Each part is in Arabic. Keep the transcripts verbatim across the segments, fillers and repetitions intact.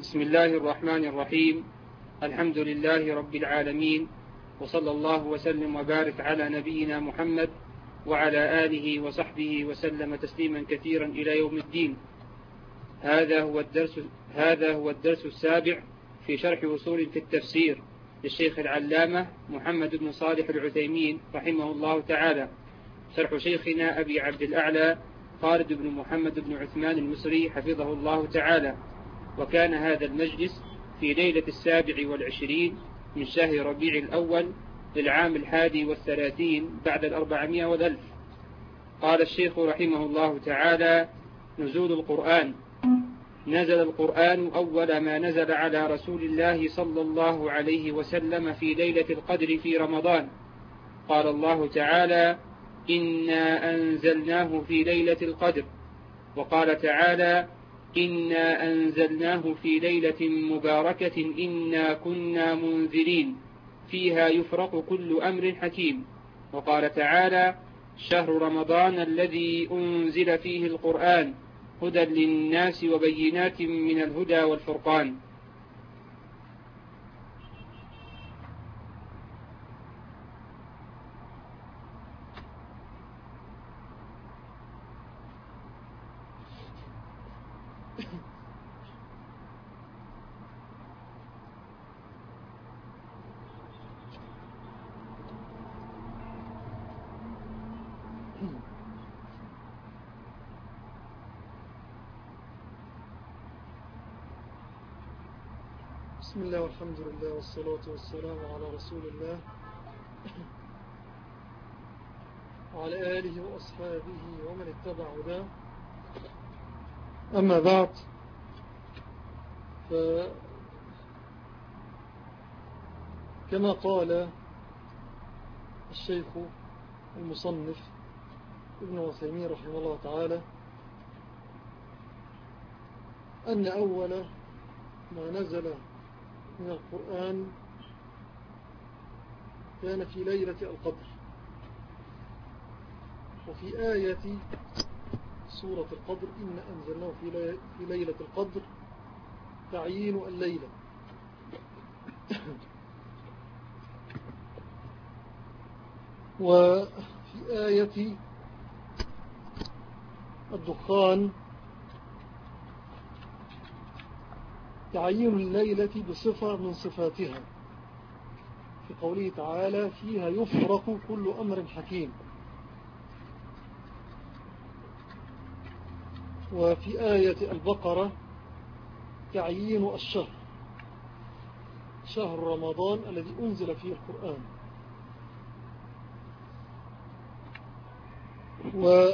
بسم الله الرحمن الرحيم. الحمد لله رب العالمين، وصلى الله وسلم وبارك على نبينا محمد وعلى آله وصحبه وسلم تسليما كثيرا إلى يوم الدين. هذا هو الدرس هذا هو الدرس السابع في شرح أصول في التفسير للشيخ العلامة محمد بن صالح العثيمين رحمه الله تعالى، شرح شيخنا أبي عبد الأعلى خالد بن محمد بن عثمان المصري حفظه الله تعالى. وكان هذا المجلس في ليلة السابع والعشرين من شهر ربيع الأول للعام الحادي والثلاثين بعد الأربعمائة والألف. قال الشيخ رحمه الله تعالى: نزول القرآن. نزل القرآن أول ما نزل على رسول الله صلى الله عليه وسلم في ليلة القدر في رمضان. قال الله تعالى: إنا أنزلناه في ليلة القدر. وقال تعالى: إنا أنزلناه في ليلة مباركة إنا كنا منذرين فيها يفرق كل أمر حكيم. وقال تعالى: شهر رمضان الذي أنزل فيه القرآن هدى للناس وبينات من الهدى والفرقان. بسم الله والحمد لله والصلاة والسلام على رسول الله وعلى آله وأصحابه ومن اتبع هداه. أما بعد، فكما قال الشيخ المصنف ابن عثيمين رحمه الله تعالى أن أول ما نزل من القرآن كان في ليلة القدر. وفي آية سورة القدر إن أنزلناه في ليلة القدر تعيين الليلة. وفي آية الدخان تعيين الليلة بصفة من صفاتها في قوله تعالى: فيها يفرق كل أمر حكيم. وفي آية البقرة تعيين الشهر، شهر رمضان الذي أنزل فيه القرآن. و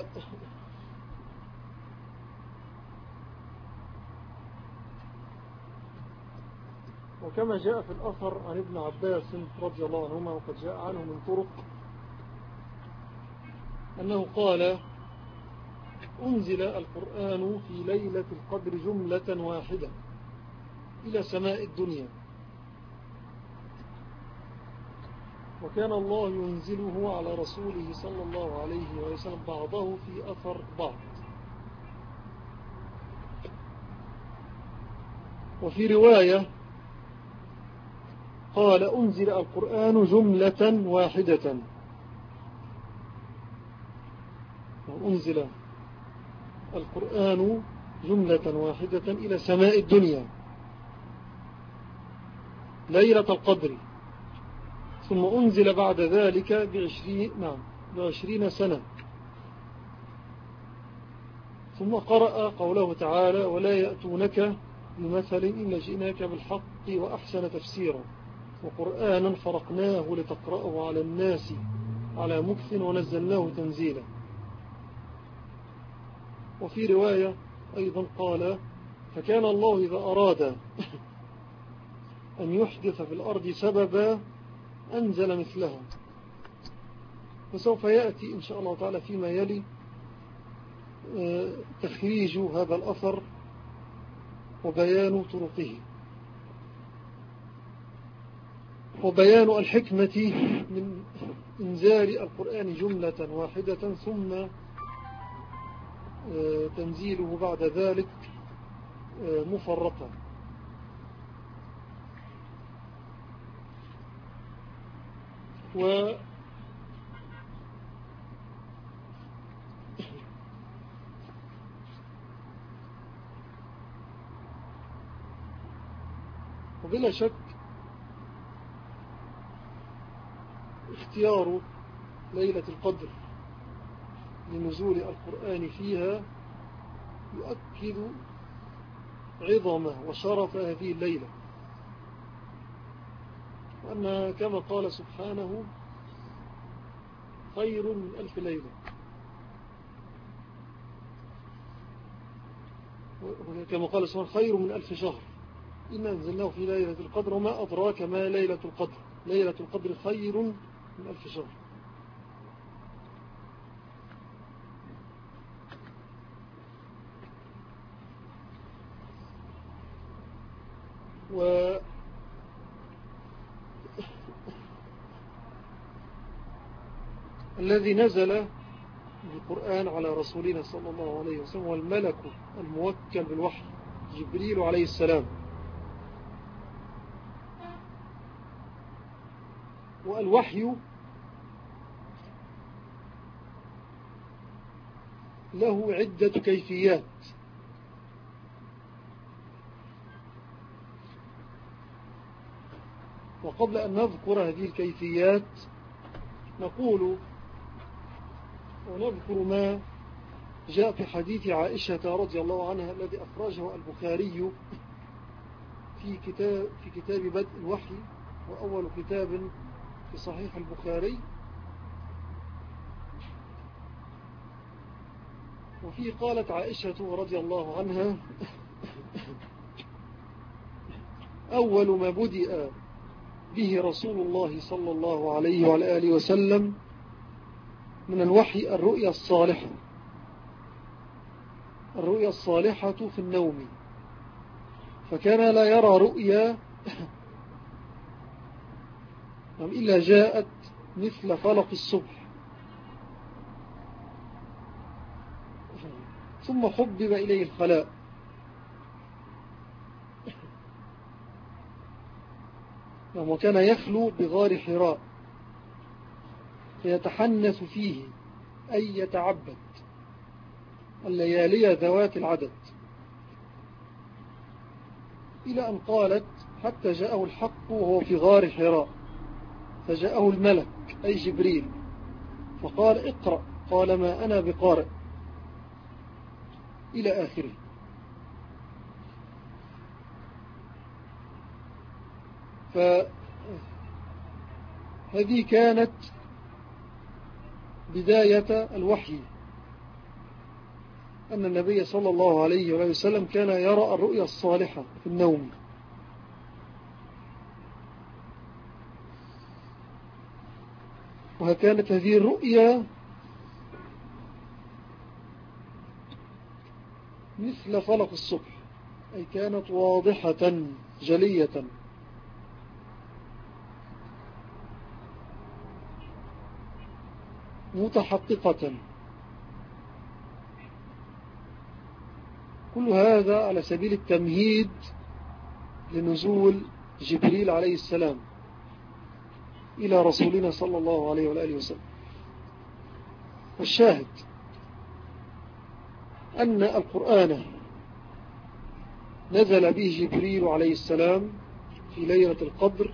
وكما جاء في الأثر عن ابن عباس رضي الله عنهما وقد جاء عنه من طرق أنه قال: أنزل القرآن في ليلة القدر جملة واحدة إلى سماء الدنيا، وكان الله ينزله على رسوله صلى الله عليه وسلم بعضه في أثر بعض. وفي رواية قال: أنزل القرآن جملة واحدة. وأنزل القرآن جملة واحدة إلى سماء الدنيا ليلة القدر، ثم أنزل بعد ذلك بعشرين, نعم بعشرين سنة. ثم قرأ قوله تعالى: ولا يأتونك بمثل إلا جئناك بالحق وأحسن تفسيرا وقرآنا فرقناه لتقرأه على الناس على مكث ونزلناه تنزيلا. وفي رواية أيضا قال: فكان الله إذا أراد أن يحدث في الأرض سببا أنزل مثلها. وسوف يأتي إن شاء الله تعالى فيما يلي تخريج هذا الأثر وبيان طرقه وبيان الحكمة من إنزال القرآن جملة واحدة ثم تنزيله بعد ذلك مفرقا. و وبلا شك اختيار ليلة القدر لنزول القرآن فيها يؤكد عظم وشرف هذه الليلة، وأن كما قال سبحانه خير من ألف ليلة، كما قال سبحانه خير من ألف شهر، إن أنزلناه في ليلة القدر وما أدراك ما ليلة القدر، ليلة القدر خير من ألف شهر. و الذي نزل بالقرآن على رسولنا صلى الله عليه وسلم والملك الموكل بالوحي جبريل عليه السلام، والوحي له عدة كيفيات، وقبل أن نذكر هذه الكيفيات نقول ونذكر ما جاء في حديث عائشة رضي الله عنها الذي أخرجه البخاري في كتاب, في كتاب بدء الوحي، وأول كتاب في صحيح البخاري، وفيه قالت عائشة رضي الله عنها أول ما بدأ به رسول الله صلى الله عليه وعلى آله وسلم من الوحي الرؤيا الصالحة، الرؤيا الصالحة في النوم، فكان لا يرى رؤيا إلا جاءت مثل فلق الصبح، ثم حبب إليه الخلاء، وكان يخلو بغار حراء فيتحنث فيه أي يتعبد الليالي ذوات العدد، إلى أن قالت حتى جاءه الحق وهو في غار حراء، فجاءه الملك أي جبريل فقال اقرأ، قال ما أنا بقارئ، إلى آخره. فهذه كانت بداية الوحي، أن النبي صلى الله عليه وسلم كان يرى الرؤيا الصالحة في النوم. وكانت هذه الرؤيا مثل فلق الصبح، أي كانت واضحة جلية، متحققة. كل هذا على سبيل التمهيد لنزول جبريل عليه السلام إلى رسولنا صلى الله عليه وآله وسلم. والشاهد أن القرآن نزل به جبريل عليه السلام في ليلة القدر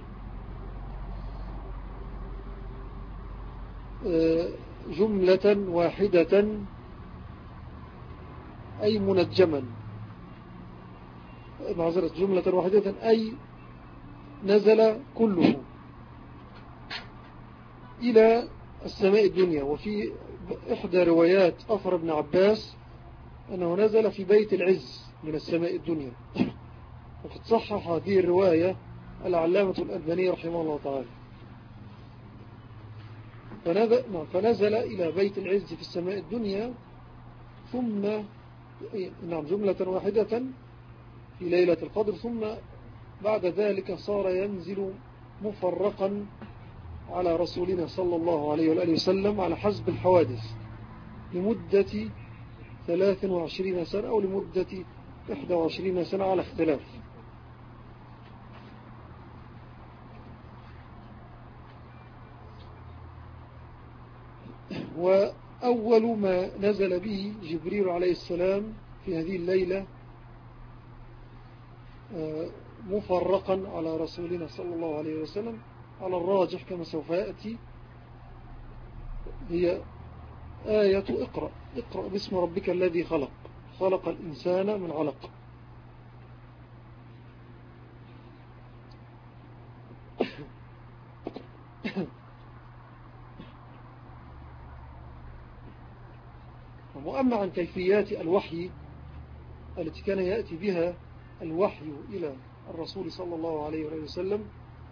جملة واحدة، أي منجما، معذرة جملة واحدة أي نزل كله إلى السماء الدنيا. وفي إحدى روايات أثر ابن عباس أنه نزل في بيت العز من السماء الدنيا، وقد صحح هذه الرواية العلامة الألباني رحمه الله تعالى. فنزل إلى بيت العز في السماء الدنيا، ثم نعم جملة واحدة في ليلة القدر، ثم بعد ذلك صار ينزل مفرقا على رسولنا صلى الله عليه وآله وسلم على حسب الحوادث لمدة ثلاث وعشرين سنة أو لمدة إحدى وعشرين سنة على اختلاف. وأول ما نزل به جبريل عليه السلام في هذه الليلة مفرقا على رسولنا صلى الله عليه وسلم على الراجح كما سوف يأتي هي آية اقرأ اقرأ باسم ربك الذي خلق خلق الإنسان من علق. وأما عن كيفيات الوحي التي كان يأتي بها الوحي إلى الرسول صلى الله عليه وسلم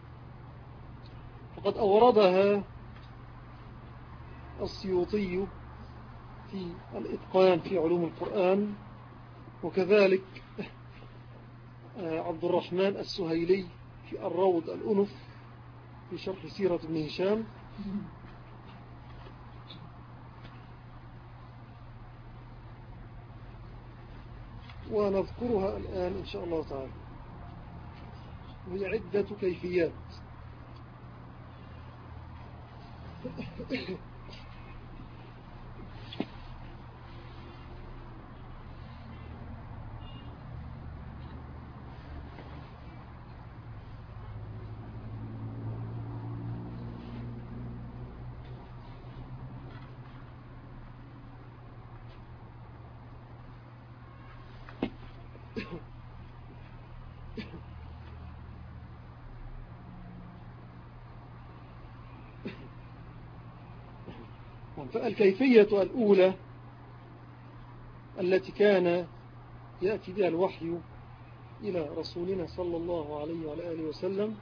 فقد أوردها السيوطي في الإتقان في علوم القرآن، وكذلك عبد الرحمن السهيلي في الروض الأنف في شرح سيرة ابن هشام. ونذكرها الآن إن شاء الله تعالى، وهي عدة كيفيات. فالكيفية الأولى التي كان يأتي بها الوحي إلى رسولنا صلى الله عليه وعلى آله وسلم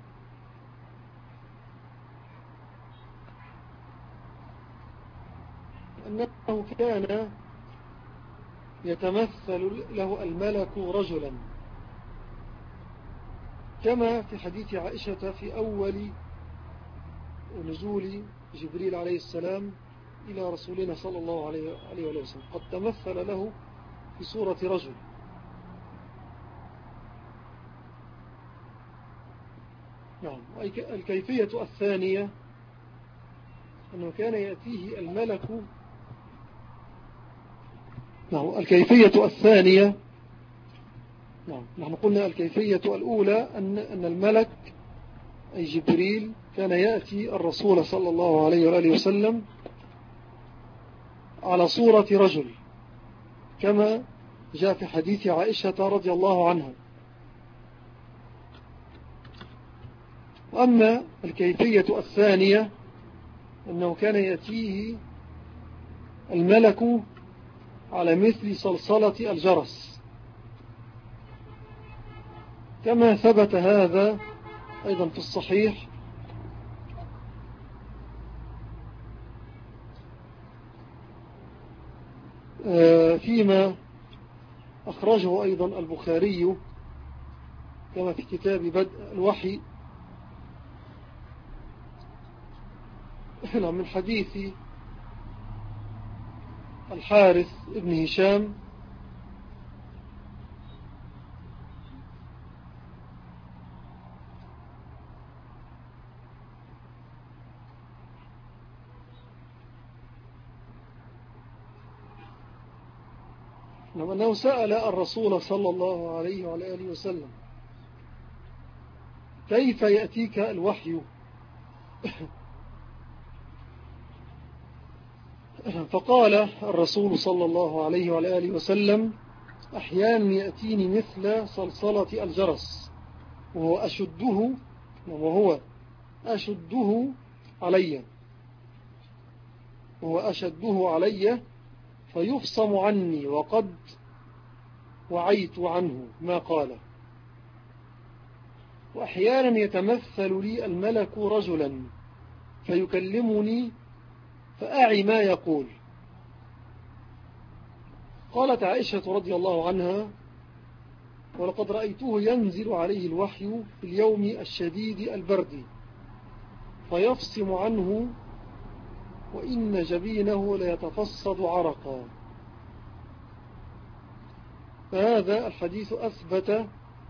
أنه كان يتمثل له الملك رجلا، كما في حديث عائشة في أول نزول جبريل عليه السلام إلى رسولنا صلى الله عليه وسلم، قد تمثل له في صورة رجل. نعم. الكيفية الثانية أنه كان يأتيه الملك. نعم. الكيفية الثانية، نعم نحن قلنا الكيفية الأولى أن أن الملك أي جبريل كان يأتي الرسول صلى الله عليه وآله وسلم على صورة رجل، كما جاء في حديث عائشة رضي الله عنها. وأما الكيفية الثانية أنه كان يأتيه الملك على مثل صلصلة الجرس، كما ثبت هذا أيضا في الصحيح فيما أخرجه أيضا البخاري كما في كتاب بدء الوحي من حديث الحارث ابن هشام أنه سأل الرسول صلى الله عليه وعلى آله وسلم كيف يأتيك الوحي؟ فقال الرسول صلى الله عليه وعلى آله وسلم أحيانا يأتيني مثل صلصلة الجرس وهو أشده وهو أشده علي وهو أشده علي فيفصم عني وقد وعيت عنه ما قال. وأحيانا يتمثل لي الملك رجلا فيكلمني فأعي ما يقول. قالت عائشة رضي الله عنها ولقد رأيته ينزل عليه الوحي في اليوم الشديد البرد فيفصم عنه وإن جبينه ليتفصد عرقا. فهذا الحديث أثبت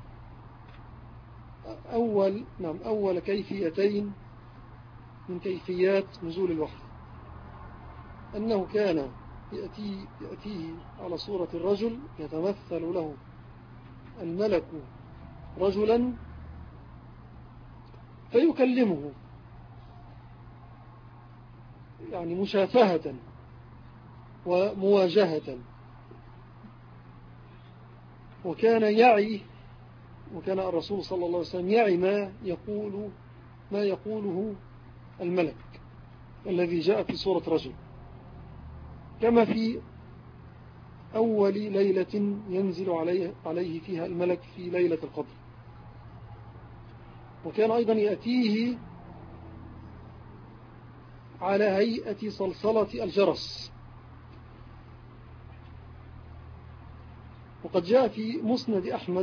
أول, نعم أول كيفيتين من كيفيات نزول الوحي. أنه كان يأتي يأتيه على صورة الرجل، يتمثل له الملك رجلا فيكلمه يعني مشافهة ومواجهة. وكان يعي وكان الرسول صلى الله عليه وسلم يعي ما يقول ما يقوله الملك الذي جاء في صورة رجل، كما في أول ليلة ينزل عليه, عليه فيها الملك في ليلة القدر. وكان أيضا يأتيه على هيئة صلصلة الجرس. وقد جاء في مسند أحمد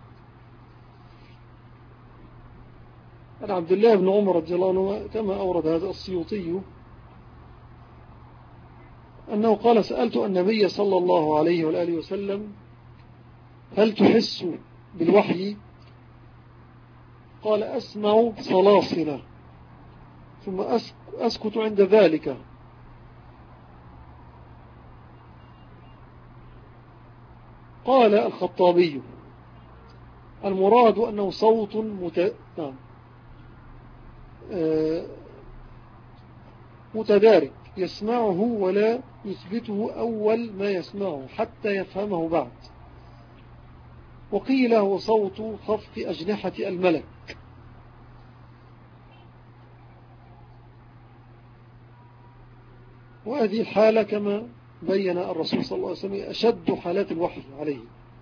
عن عبد الله بن عمر رضي الله عنه كما أورد هذا السيوطي أنه قال: سألت النبي صلى الله عليه وآله وسلم: هل تحس بالوحي؟ قال: أسمع صلاصلة ثم أسكت عند ذلك. قال الخطابي: المراد أنه صوت مت... متدارك يسمعه ولا يثبته أول ما يسمعه حتى يفهمه بعد. وقيل هو صوت خفق أجنحة الملك. وهذه الحالة كما بين الرسول صلى الله عليه وسلم أشد حالات الوحي عليه.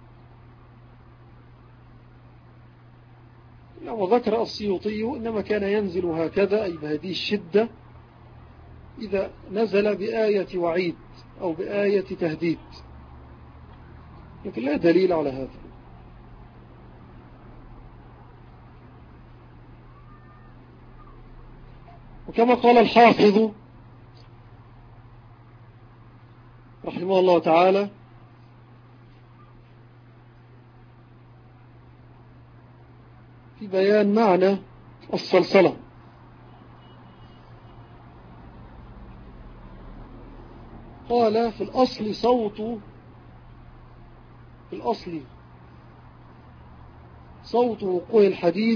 وذكر السيوطي إنما كان ينزل هكذا، أي بهذه الشدة، إذا نزل بآية وعيد أو بآية تهديد، لكن لا دليل على هذا. وكما قال الحافظ رحمه الله تعالى: في بيان معنى الصلصلة، قال: في الأصل صوت في الأصل صوت وقوع الحديد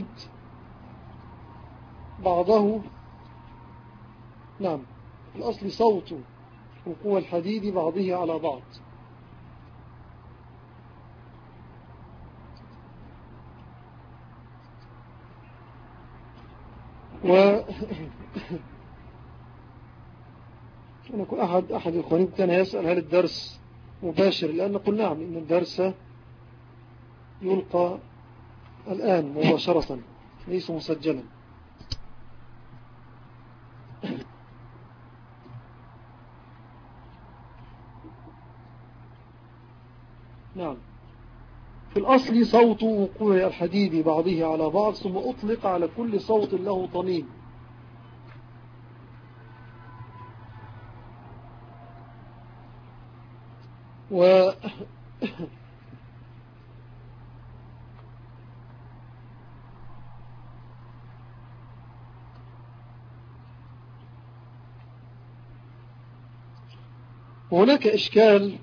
بعضه نعم في الأصل صوت وقوع الحديد بعضه على بعض. و أنا كنت أحد أحد الإخوانين كان يسأل: هل الدرس مباشر؟ لأن نقول نعم، إن الدرس يلقى الآن مباشرة ليس مسجلا. نعم، في الأصل صوت وقوع الحديد بعضه على بعض، ثم أطلق على كل صوت له طنين. و وهناك إشكال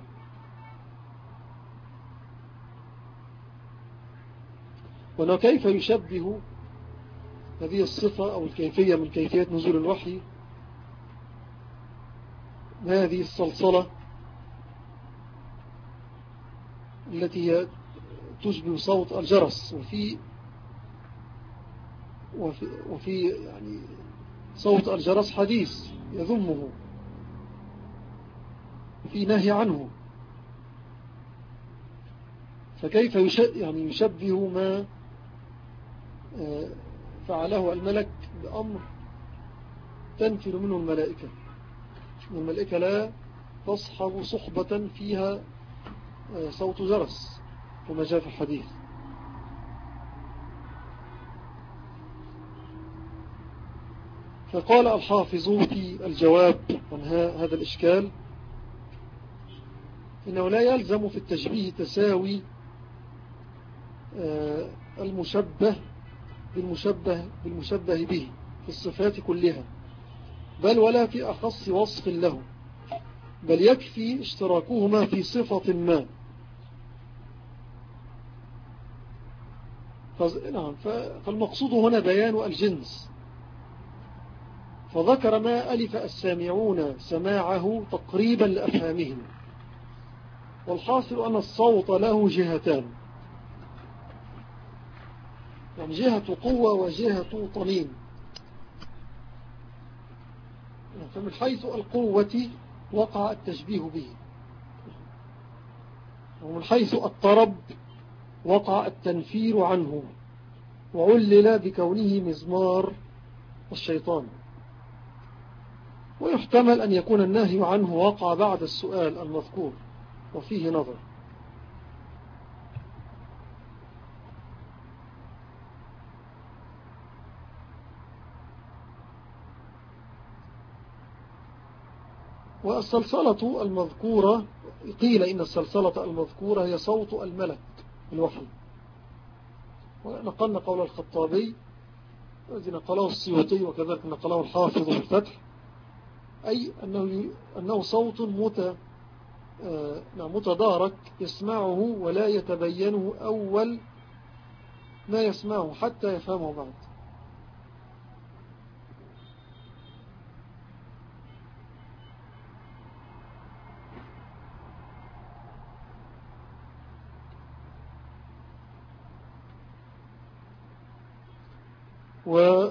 وأنه كيف يشبه هذه الصفة أو الكيفية من كيفية نزول الوحي هذه الصلصلة التي تشبه صوت الجرس، وفي وفي, وفي يعني صوت الجرس حديث يذمه في نهي عنه، فكيف يعني يشبه ما فعله الملك بأمر تنفر منه الملائكة؟ الملائكة لا تصحب صحبة فيها صوت جرس كما جاء في الحديث. فقال الحافظ في الجواب عن هذا الإشكال: إنه لا يلزم في التشبيه تساوي المشبه بالمشبه, بالمشبه به في الصفات كلها، بل ولا في أخص وصف له، بل يكفي اشتراكهما في صفة ما. فالمقصود هنا بيان الجنس، فذكر ما ألف السامعون سماعه تقريبا لأفهامهم. والحاصل أن الصوت له جهتان، يعني جهة قوة وجهة طمين. فمن حيث القوة وقع التشبيه به، ومن حيث الطرب وقع التنفير عنه، وعلل بكونه مزمار الشيطان. ويحتمل أن يكون النهي عنه وقع بعد السؤال المذكور، وفيه نظر. والسلسلة المذكورة، قيل إن السلسلة المذكورة هي صوت الملك الوحي. ونقلنا قول الخطابي الذي نقله السيوطي وكذلك نقله الحافظ في الفتح، أي أنه, أنه صوت مت متدارك يسمعه ولا يتبينه أول ما يسمعه حتى يفهمه بعد. و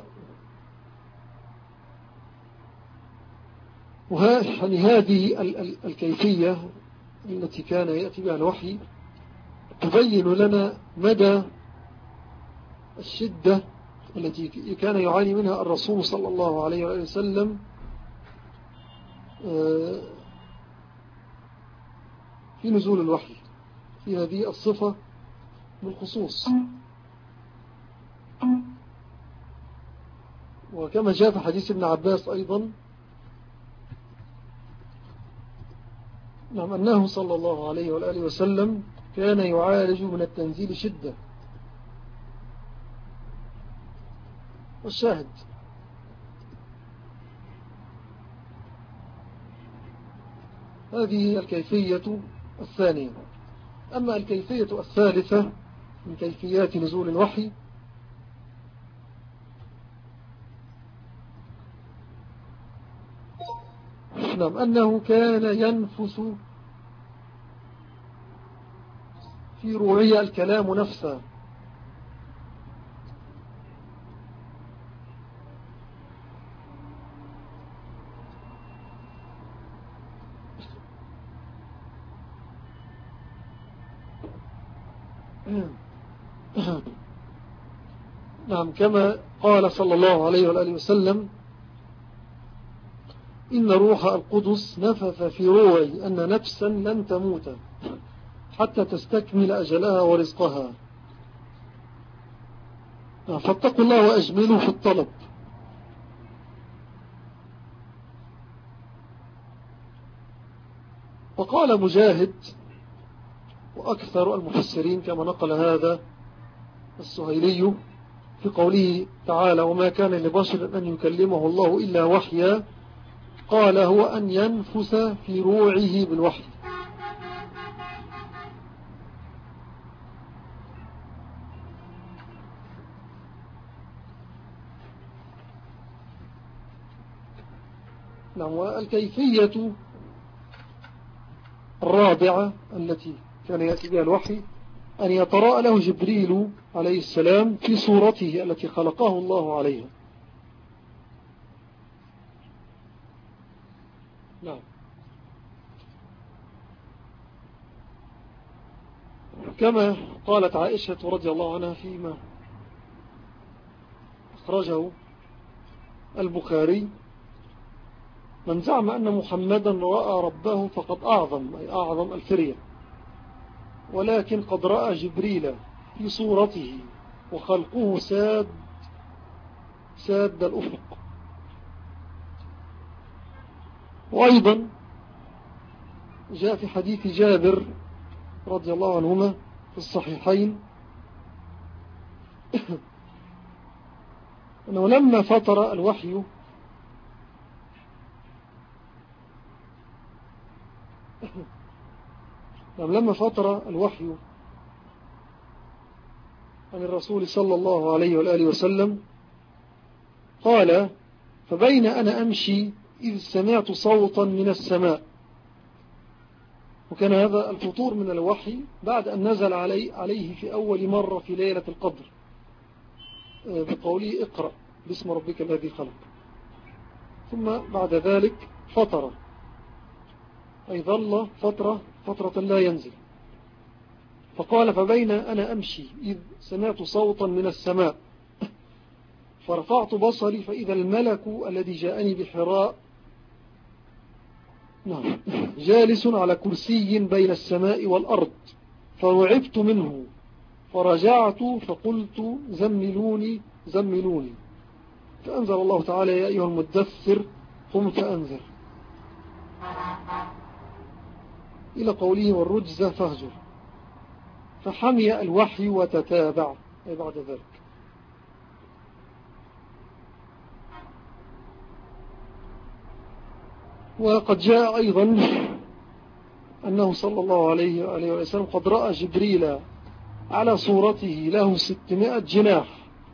يعني هذه الكيفية التي كان يأتي بها الوحي تبين لنا مدى الشدة التي كان يعاني منها الرسول صلى الله عليه وسلم في نزول الوحي في هذه الصفة بالخصوص. وكما جاء في حديث ابن عباس أيضا، نعم، أنه صلى الله عليه وآله وسلم كان يعالج من التنزيل شدة. والشاهد هذه الكيفية الثانية. أما الكيفية الثالثة من كيفيات نزول الوحي، نعم، أنه كان ينفس في روعية الكلام نفسه، نعم، كما قال صلى الله عليه وآله وسلم: إن روح القدس نفث في روعي أن نفسا لن تموت حتى تستكمل أجلها ورزقها، فاتقوا الله وأجملوا في الطلب. وقال مجاهد وأكثر المفسرين كما نقل هذا السهيلي في قوله تعالى: وما كان لبشر أن يكلمه الله إلا وحيا، قال: هو أن ينفس في روعه بالوحي. نعم. والكيفية الرابعة التي كان يأتي بها الوحي أن يتراءى له جبريل عليه السلام في صورته التي خلقه الله عليها. نعم. كما قالت عائشة رضي الله عنها فيما أخرجه البخاري: من زعم أن محمدا رأى ربه فقد أعظم، أي أعظم الفرية، ولكن قد رأى جبريل في صورته وخلقه ساد ساد الأفق. وأيضا جاء في حديث جابر رضي الله عنهما في الصحيحين أنه لما فتر الوحي لما فتر الوحي عن الرسول صلى الله عليه وآله وسلم قال: فبين أنا أمشي إذ سمعت صوتا من السماء. وكان هذا الفطور من الوحي بعد أن نزل علي عليه في أول مرة في ليلة القدر بقوله: اقرأ باسم ربك الذي خلق. ثم بعد ذلك فترة، أي ظل فترة فترة لا ينزل. فقال: فبين أنا أمشي إذ سمعت صوتا من السماء فرفعت بصري فإذا الملك الذي جاءني بحراء نعم جالس على كرسي بين السماء والأرض، فرعبت منه فرجعت فقلت: زملوني زملوني. فأنزل الله تعالى: يا أيها المدثر قم فأنذر، إلى قوله: والرجز فاهجر. فحمي الوحي وتتابع أي بعد ذلك. وقد جاء أيضا أنه صلى الله عليه وآله وسلم قد رأى جبريل على صورته له ستمائة جناح،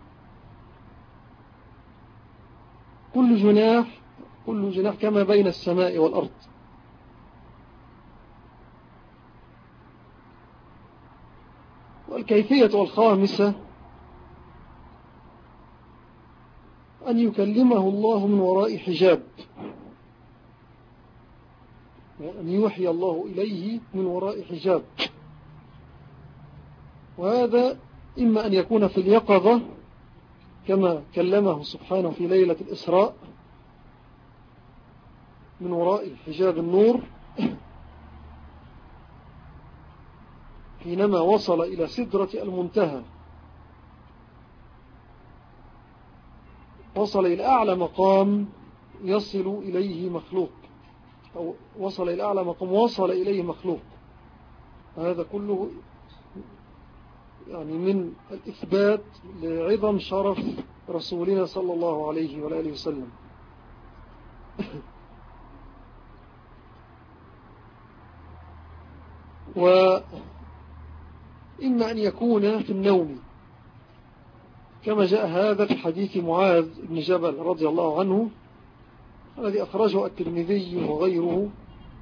كل جناح كل جناح كما بين السماء والأرض. والكيفية الخامسة أن يكلمه الله من وراء حجاب، أن يوحي الله إليه من وراء حجاب. وهذا إما أن يكون في اليقظة كما كلمه سبحانه في ليلة الإسراء من وراء حجاب النور حينما وصل إلى سدرة المنتهى، وصل إلى أعلى مقام يصل إليه مخلوق، أو وصل إلى أعلى مقام وصل إليه مخلوق. هذا كله يعني من الإثبات لعظم شرف رسولنا صلى الله عليه وآله وسلم. وإما أن يكون في النوم كما جاء هذا في حديث معاذ بن جبل رضي الله عنه الذي أخرجه الترمذي وغيره،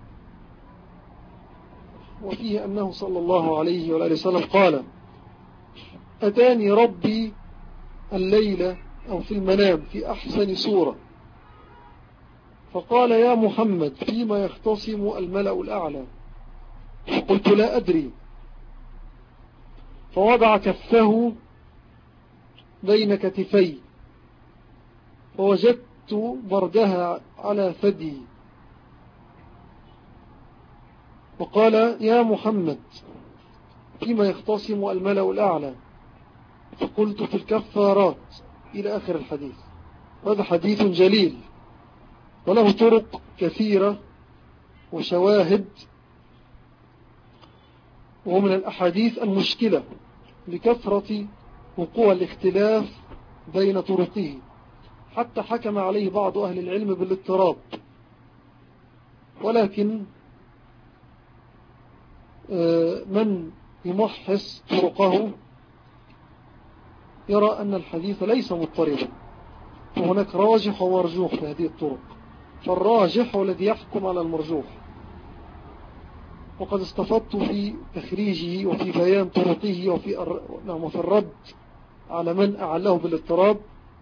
وفيه أنه صلى الله عليه وآله وسلم قال: أتاني ربي الليلة أو في المنام في أحسن صورة، فقال: يا محمد فيما يختصم الملأ الأعلى؟ قلت: لا أدري. فوضع كفه بين كتفي فوجدت بردها على ثدي، وقال: يا محمد فيما يختصم الملأ الأعلى؟ فقلت: في الكفارات، إلى آخر الحديث. هذا حديث جليل وله طرق كثيرة وشواهد، ومن الأحاديث المشكلة لكثرة وقوع الاختلاف بين طرقه، حتى حكم عليه بعض أهل العلم بالاضطراب. ولكن من يمحص طرقه يرى أن الحديث ليس مضطربا، وهناك راجح ومرجوح في هذه الطرق، فالراجح هو الذي يحكم على المرجوح. وقد استفدت في تخريجه وفي بيان طرقه وفي, الر... نعم وفي الرد على من أعله بالاضطراب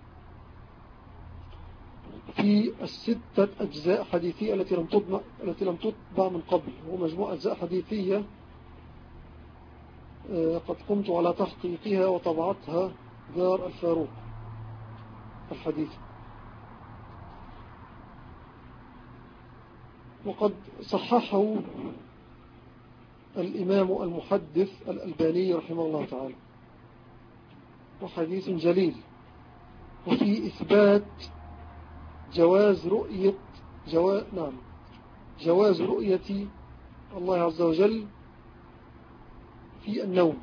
في الستة أجزاء حديثية التي لم تطبع, التي لم تطبع من قبل. ومجموعة أجزاء حديثية قد قمت على تحقيقها وطبعتها دار الفاروق الحديث. وقد صححه الإمام المحدث الألباني رحمه الله تعالى، وحديث جليل، وفي إثبات جواز رؤية جواز نعم جواز رؤية الله عز وجل في النوم.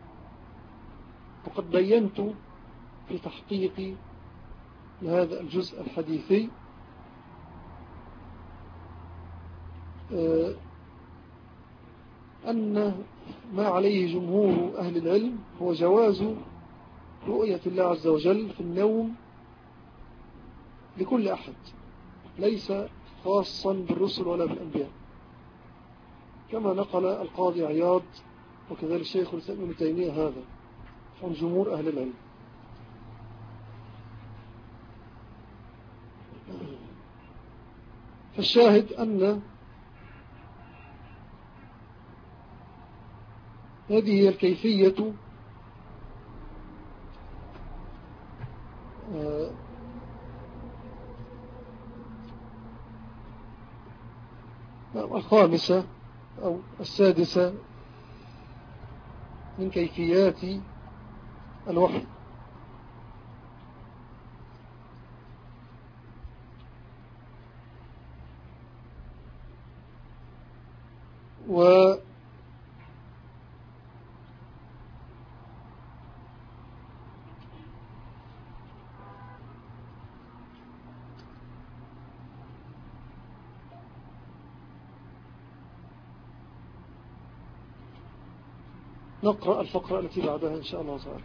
وقد بينت في تحقيقي لهذا الجزء الحديثي أن ما عليه جمهور أهل العلم هو جواز رؤية الله عز وجل في النوم لكل أحد، ليس خاصا بالرسل ولا بالأنبياء، كما نقل القاضي عياض وكذلك الشيخ الإسلام ابن تيمية هذا عن جمهور أهل العلم. فالشاهد أن هذه هي الكيفية الخامسة أو السادسة من كيفيات الوحي. و نقرأ الفقرة التي بعدها إن شاء الله تعالى.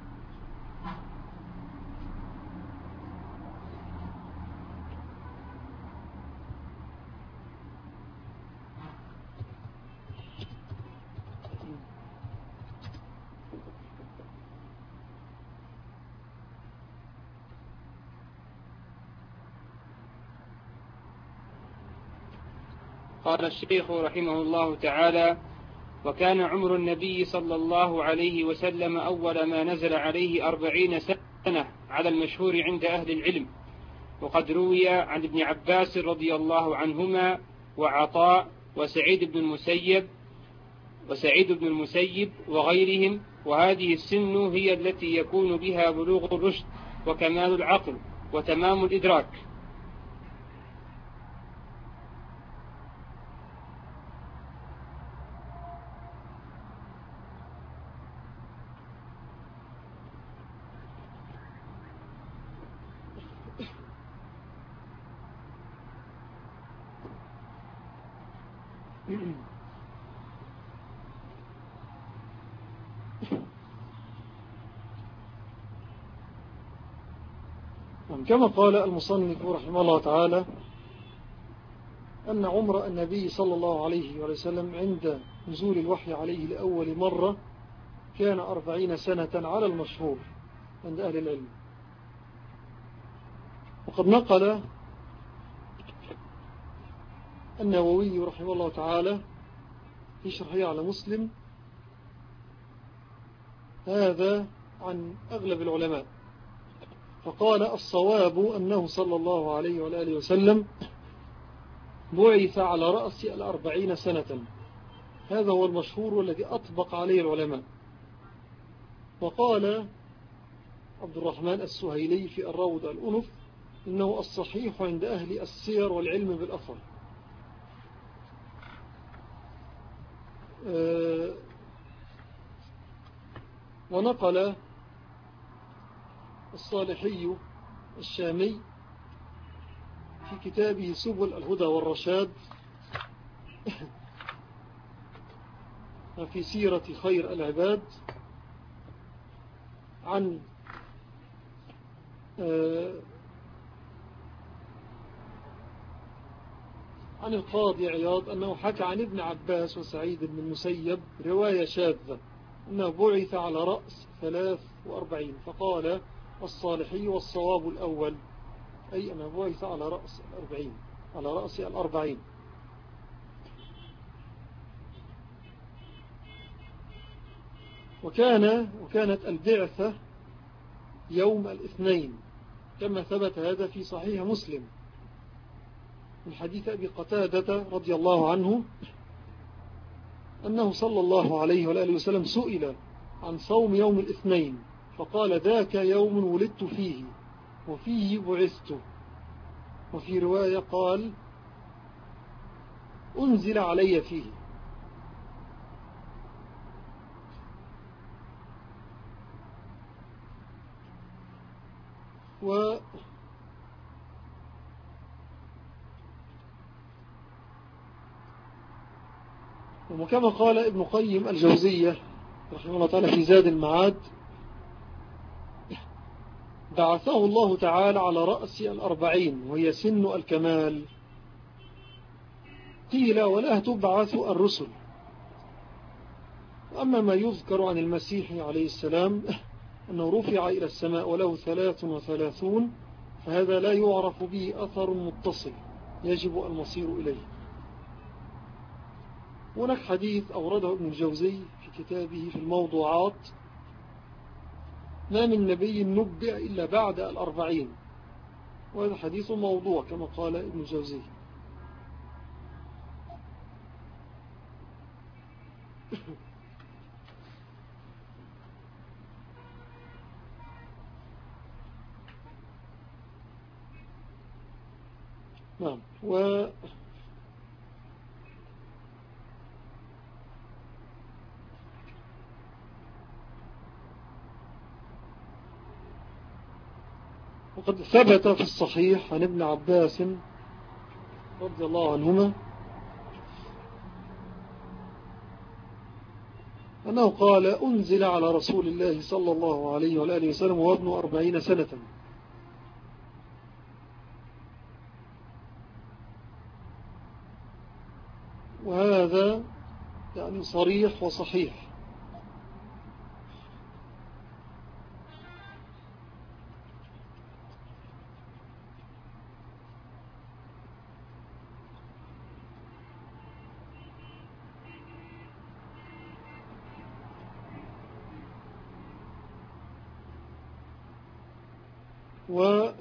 قال الشيخ رحمه الله تعالى: وكان عمر النبي صلى الله عليه وسلم أول ما نزل عليه أربعين سنة على المشهور عند أهل العلم، وقد روي عن ابن عباس رضي الله عنهما وعطاء وسعيد بن المسيب وسعيد بن المسيب وغيرهم، وهذه السن هي التي يكون بها بلوغ الرشد وكمال العقل وتمام الإدراك. كما قال المصنف رحمه الله تعالى أن عمر النبي صلى الله عليه وسلم عند نزول الوحي عليه لأول مرة كان أربعين سنة على المشهور عند أهل العلم. وقد نقل النووي رحمه الله تعالى في شرحه على مسلم هذا عن أغلب العلماء، فقال: الصواب أنه صلى الله عليه وآله وسلم بعث على رأس الأربعين سنة، هذا هو المشهور والذي أطبق عليه العلماء. وقال عبد الرحمن السهيلي في الروض الأنف إنه الصحيح عند أهل السير والعلم بالأثر. أه ونقل الصالحي الشامي في كتابه سبل الهدى والرشاد في سيرة خير العباد عن عن القاضي عياض أنه حكى عن ابن عباس وسعيد بن المسيب رواية شاذة أنه بعث على رأس ثلاث وأربعين، فقال الصالحي: والصواب الأول، أي أنه بعث على رأس الأربعين على رأس الأربعين. وكان وكانت البعثة يوم الاثنين كما ثبت هذا في صحيح مسلم من حديث أبي قتادة رضي الله عنه أنه صلى الله عليه وآله وسلم سئل عن صوم يوم الاثنين فقال: ذاك يوم ولدت فيه وفيه بعثت. وفي رواية قال: أنزل علي فيه. و وكما قال ابن قيم الجوزية رحمه الله تعالى في زاد المعاد: بعثه الله تعالى على رأس الأربعين وهي سن الكمال. قيل: ولا تبعث الرسل. أما ما يذكر عن المسيح عليه السلام أنه رفع إلى السماء وله ثلاث وثلاثون، فهذا لا يعرف به أثر متصل يجب المصير إليه. هناك حديث أورده ابن الجوزي في كتابه في الموضوعات: ما من نبي نبئ إلا بعد الأربعين. وهذا حديث موضوع كما قال ابن الجوزي. نعم. و وقد ثبت في الصحيح عن ابن عباس رضي الله عنهما أنه قال: أنزل على رسول الله صلى الله عليه وآله وسلم وابن أربعين سنة. وهذا يعني صريح وصحيح. و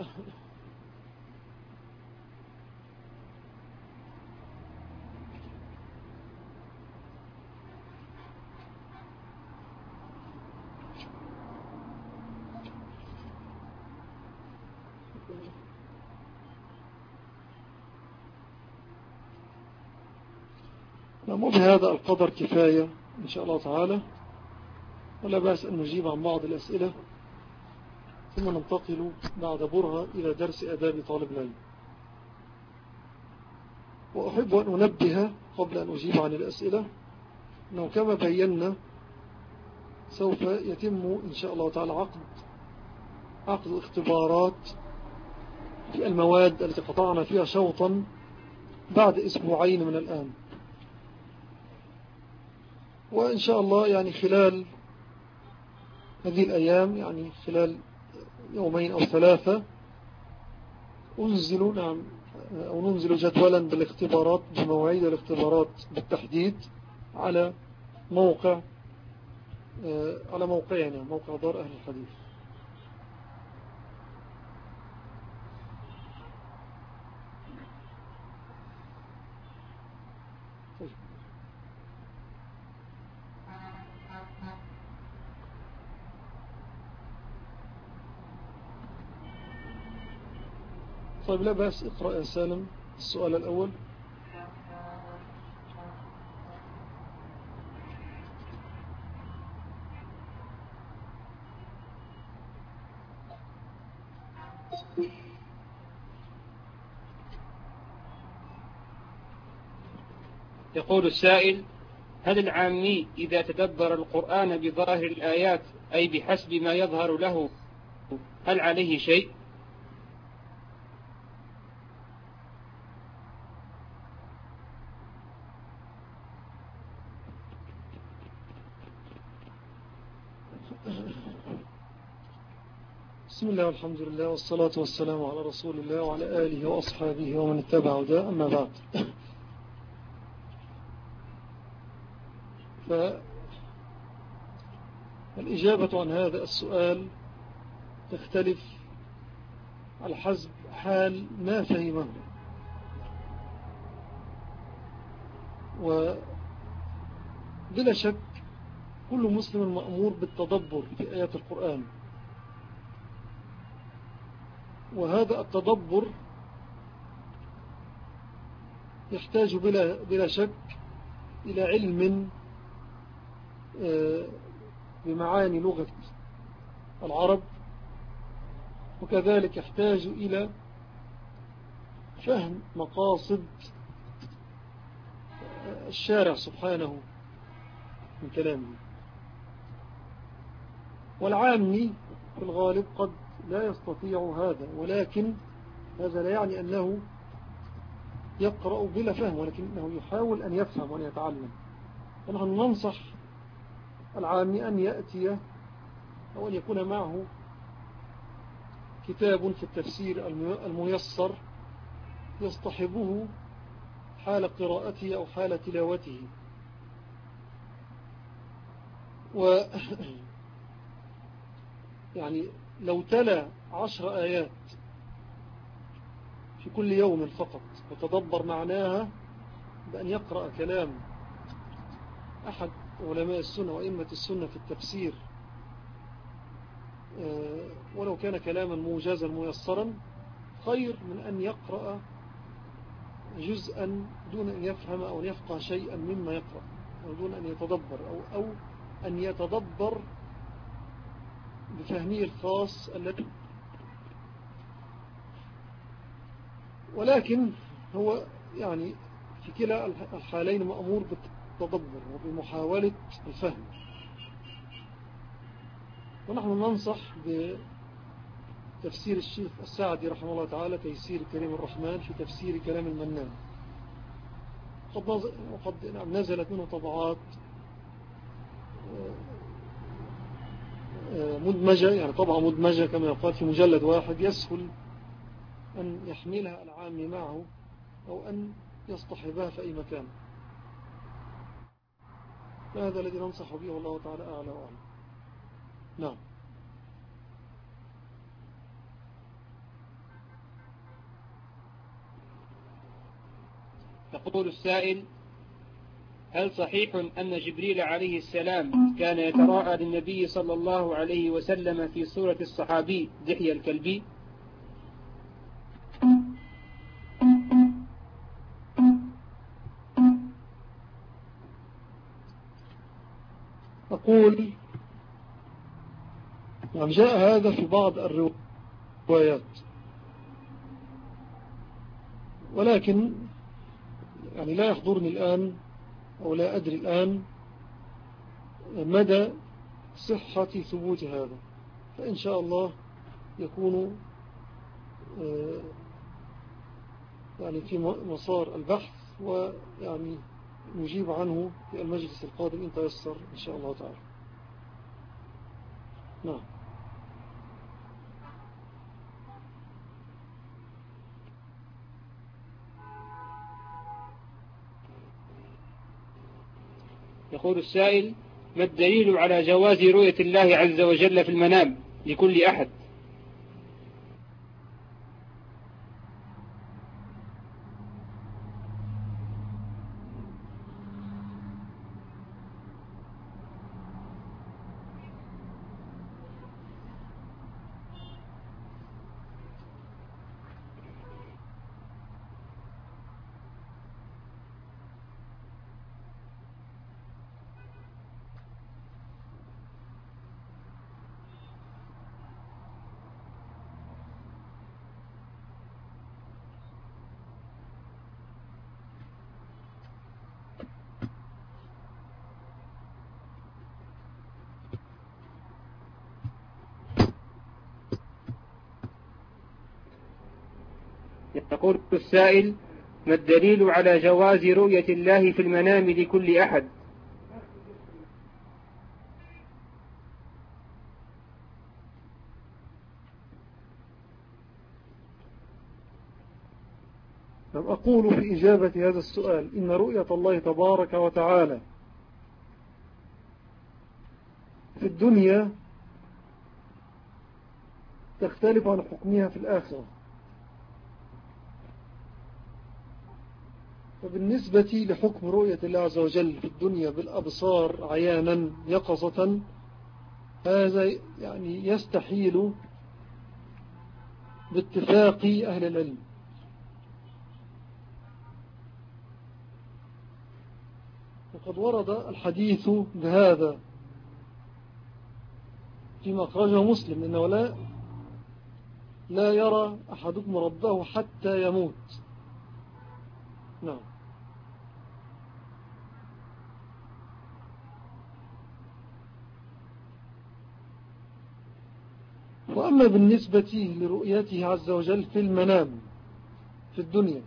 وبهذا القدر كفاية إن شاء الله تعالى، ولا بأس أن نجيب عن بعض الأسئلة، ثم ننتقل بعد برهة إلى درس آداب طالب العلم. وأحب أن أنبه قبل أن أجيب عن الأسئلة أنه كما بينا سوف يتم إن شاء الله تعالى عقد عقد اختبارات في المواد التي قطعنا فيها شوطا بعد أسبوعين من الآن. وإن شاء الله يعني خلال هذه الأيام، يعني خلال يومين أو ثلاثة، أنزل نعم أو ننزل جدولا بالاختبارات بمواعيد الاختبارات بالتحديد على موقع على موقعنا موقع دار أهل الحديث. طيب، لا بأس. اقرأ يا سالم السؤال الأول. يقول السائل: هل العامي إذا تدبر القرآن بظاهر الآيات أي بحسب ما يظهر له هل عليه شيء؟ بسم الله والحمد لله والصلاة والسلام على رسول الله وعلى آله وأصحابه ومن اتبعه ده. أما بعد، فالإجابة عن هذا السؤال تختلف على حسب حال ما فهمه. وبلا شك كل مسلم مأمور بالتدبر في آيات القرآن، وهذا التدبر يحتاج بلا, بلا شك إلى علم بمعاني لغة العرب، وكذلك يحتاج إلى فهم مقاصد الشارع سبحانه من كلامه. والعامي في الغالب قد لا يستطيع هذا، ولكن هذا لا يعني أنه يقرأ بلا فهم، ولكنه يحاول أن يفهم وأن يتعلم. فنحن ننصح العامي أن يأتي أو أن يكون معه كتاب في التفسير الميسر يصطحبه حال قراءته أو حال تلاوته. و يعني لو تلا عشر آيات في كل يوم فقط وتدبر معناها بأن يقرأ كلام أحد علماء السنة وإمة السنة في التفسير، ولو كان كلاما موجزا ميسرا، خير من أن يقرأ جزءا دون أن يفهم أو يفقه شيئا مما يقرأ، أو دون أن يتدبر أو, أو أن يتدبر بفهمه الخاص الذي. ولكن هو يعني في كلا الحالين مأمور بالتدبر وبمحاولة الفهم. ونحن ننصح بتفسير الشيخ السعدي رحمه الله تعالى تيسير كريم الرحمن في تفسير كلام المنان، وقد نزلت منه طبعات مدمجة، يعني طبعة مدمجة كما يقال في مجلد واحد يسهل أن يحملها العام معه أو أن يصطحبها في أي مكان. هذا الذي ننصح به والله تعالى أعلى وأعلم. نعم. يقول السائل: هل صحيح أن جبريل عليه السلام كان يتراءى للنبي صلى الله عليه وسلم في صورة الصحابي دحية الكلبي؟ أقول يعني جاء هذا في بعض الروايات، ولكن يعني لا يحضرني الآن أو لا أدري الآن مدى صحة ثبوت هذا، فإن شاء الله يكون يعني في مسار البحث، ويعني نجيب عنه في المجلس القادم إن تيسر إن شاء الله تعالى. نعم. يقول السائل: ما الدليل على جواز رؤية الله عز وجل في المنام لكل أحد؟ يقول السائل: ما الدليل على جواز رؤية الله في المنام لكل أحد؟ أقول في إجابة هذا السؤال إن رؤية الله تبارك وتعالى في الدنيا تختلف عن حكمها في الآخرة. فبالنسبة لحكم رؤية الله عز وجل في الدنيا بالأبصار عيانا يقظة، هذا يعني يستحيل باتفاق أهل العلم. وقد ورد الحديث بهذا فيما أخرجه مسلم: إنه لا لا يرى أحدكم ربه حتى يموت. نعم. وأما بالنسبة لرؤيته عز وجل في المنام في الدنيا،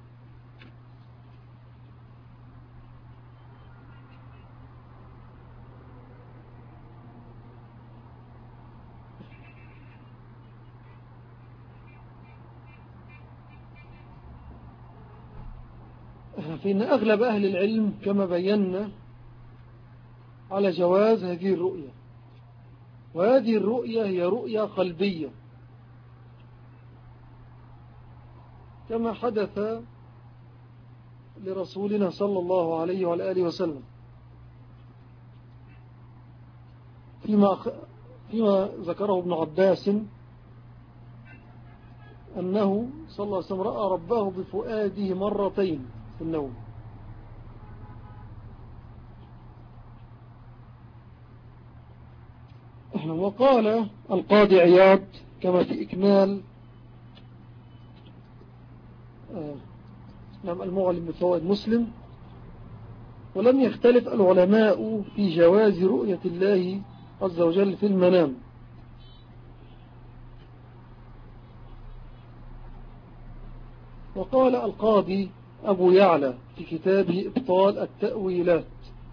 فإن أغلب أهل العلم كما بينا على جواز هذه الرؤية، وهذه الرؤية هي رؤية قلبية كما حدث لرسولنا صلى الله عليه وعلى آله وسلم فيما, فيما ذكره ابن عباس أنه صلى الله عليه وسلم رأى ربه بفؤاده مرتين في النوم. وقال القاضي عياض كما في إكمال نعم المعلم بفوائد مسلم: ولم يختلف العلماء في جواز رؤية الله عز وجل في المنام. وقال القاضي أبو يعلى في كتابه إبطال التأويلات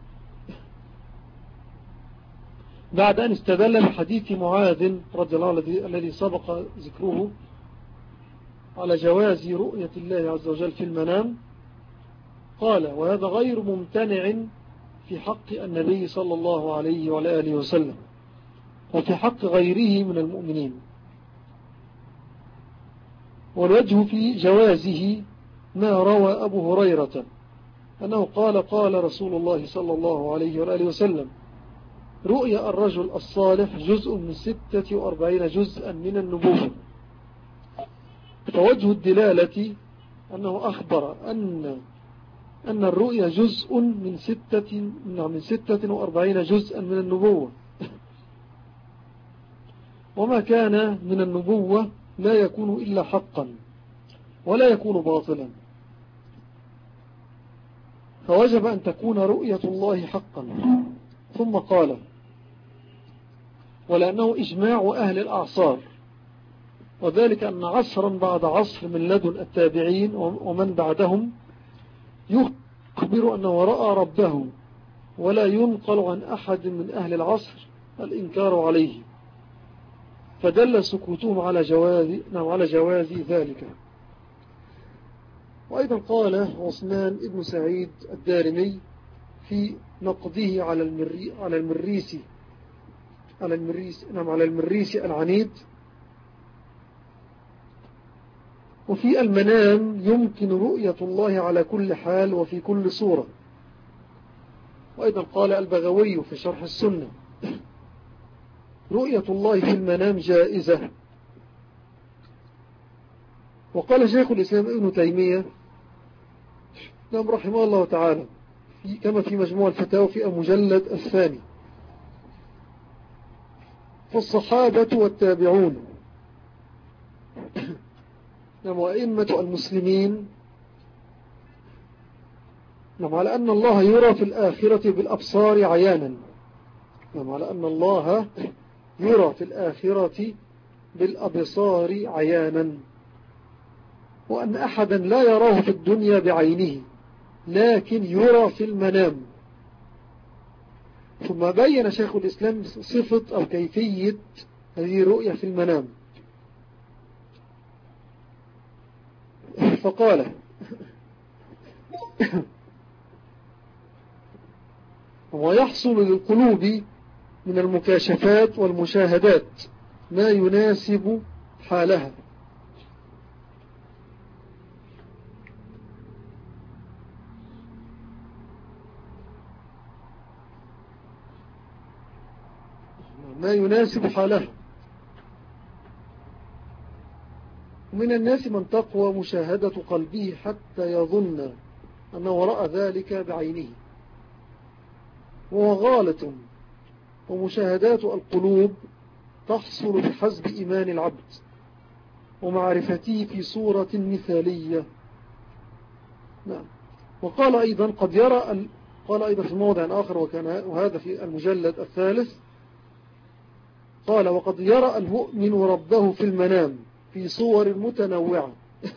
بعد أن استدل بحديث معاذ رضي الله عنه الذي سبق ذكره على جواز رؤية الله عز وجل في المنام، قال: وهذا غير ممتنع في حق النبي صلى الله عليه وعلى آله وسلم وفي حق غيره من المؤمنين. والوجه في جوازه ما روى أبو هريرة أنه قال: قال رسول الله صلى الله عليه وآله وسلم: رؤيا الرجل الصالح جزء من ستة وأربعين جزءا من النبوة. فوجه الدلالة أنه أخبر أن أن الرؤيا جزء من ستة من ستة وأربعين جزءا من النبوة، وما كان من النبوة لا يكون إلا حقا ولا يكون باطلا، فوجب أن تكون رؤية الله حقا. ثم قال: ولأنه إجماع أهل الأعصار، وذلك أن عصرا بعد عصر من لدن التابعين ومن بعدهم يخبر أنه رأى ربه، ولا ينقل عن أحد من أهل العصر الإنكار عليه، فدل سكوتهم على جواز على جواز ذلك. وأيضا قال عثمان ابن سعيد الدارمي في نقضه على المري على المريسي على المريسي نعم على المريسي العنيد: وفي المنام يمكن رؤية الله على كل حال وفي كل صورة. وأيضا قال البغوي في شرح السنة: رؤية الله في المنام جائزة. وقال شيخ الإسلام ابن تيمية نعم رحمه الله تعالى في كما في مجموع الفتاوى في المجلد الثاني: فالصحابة والتابعون نعم وأئمة المسلمين نعم على أن الله يرى في الآخرة بالأبصار عيانا نعم على أن الله يرى في الآخرة بالأبصار عيانا، وأن أحدا لا يراه في الدنيا بعينه لكن يرى في المنام. ثم بين شيخ الإسلام صفة أو كيفية هذه الرؤية في المنام، فقال: ويحصل للقلوب من المكاشفات والمشاهدات ما يناسب حالها، ما يناسب حالها. ومن الناس من تقوى مشاهدة قلبه حتى يظن أنه رأى ذلك بعينه، وهو غالط. ومشاهدات القلوب تحصل بحسب إيمان العبد ومعرفته في صورة مثالية. نعم. وقال أيضا قد يرى قال أيضا في موضع آخر، وكان وهذا في المجلد الثالث: قال وقد يرى المؤمن ربه في المنام في صور متنوعة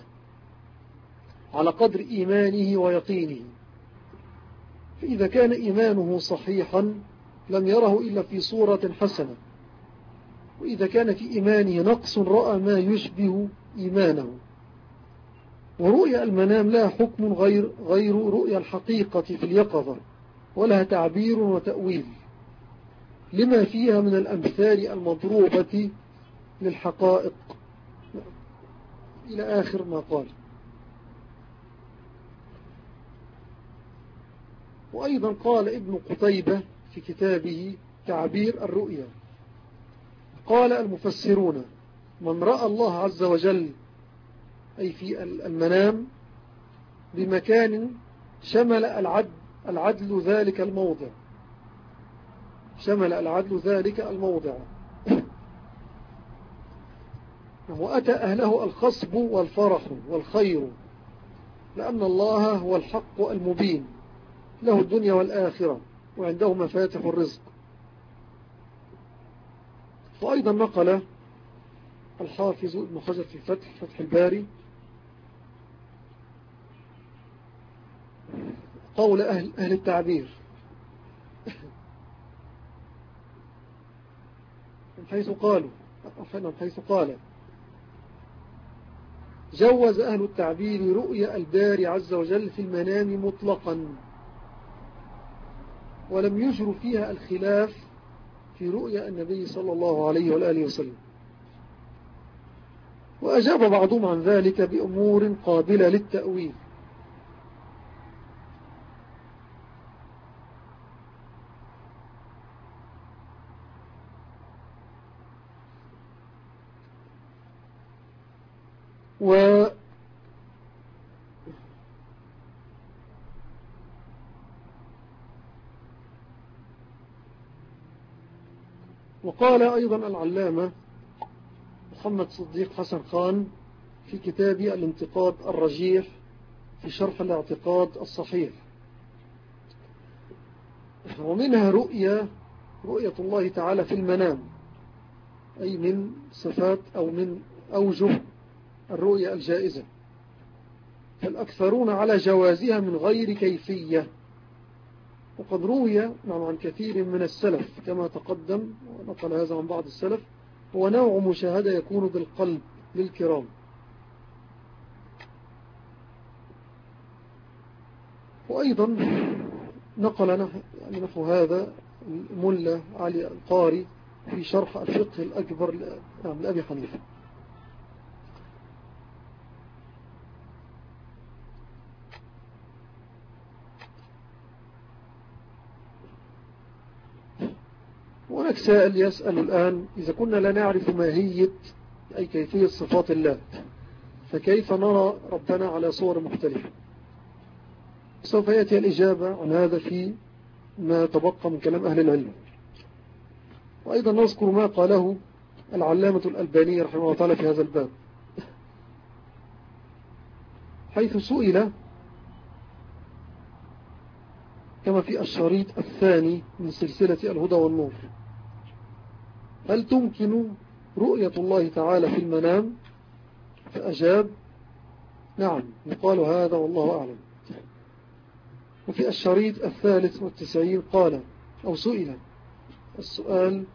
على قدر إيمانه ويقينه، فإذا كان إيمانه صحيحا لم يره إلا في صورة حسنة، وإذا كان في إيمانه نقص رأى ما يشبه إيمانه. ورؤيا المنام لا حكم غير, غير رؤيا الحقيقة في اليقظة، ولها تعبير وتأويل لما فيها من الأمثال المضروبة للحقائق إلى آخر ما قال. وأيضا قال ابن قتيبة في كتابه تعبير الرؤيا، قال المفسرون من رأى الله عز وجل أي في المنام بمكان شمل العدل, العدل ذلك الموضع شمل العدل ذلك الموضع وأتى أهله الخصب والفرح والخير، لأن الله هو الحق المبين له الدنيا والآخرة، وعنده مفاتح الرزق. وأيضا نقل الحافظ ابن حجر في فتح فتح الباري قول أهل, أهل التعبير من حيث قالوا من حيث قال جوز أهل التعبير رؤيا الباري عز وجل في المنام مطلقا، ولم يجر فيها الخلاف في رؤيا النبي صلى الله عليه وآله وسلم. وأجاب بعضهم عن ذلك بأمور قابلة للتأويل. و وقال أيضا العلامة محمد صديق حسن خان في كتابه الانتقاد الرجيح في شرح الاعتقاد الصحيح، ومنها رؤية رؤية الله تعالى في المنام، أي من صفات أو من أوجه الرؤية الجائزة، فالأكثرون على جوازها من غير كيفية. وقد روي عن كثير من السلف كما تقدم ونقل هذا عن بعض السلف، هو نوع مشاهدة يكون بالقلب للكرام. وأيضا نقل يعني نحو هذا الملا علي القاري في شرح الفقه الأكبر لأبي حنيفة. وهناك سائل يسأل الآن إذا كنا لا نعرف ماهية أي كيفية صفات الله، فكيف نرى ربنا على صور مختلفة؟ سوف يأتي الإجابة عن هذا في ما تبقى من كلام أهل العلم. وأيضا نذكر ما قاله العلامة الألباني رحمه الله تعالى في هذا الباب، حيث سئل كما في الشريط الثاني من سلسلة الهدى والنور: هل تمكن رؤية الله تعالى في المنام؟ فأجاب: نعم، يقال هذا والله أعلم. وفي الشريط الثالث والتسعين قال أو سئل السؤال: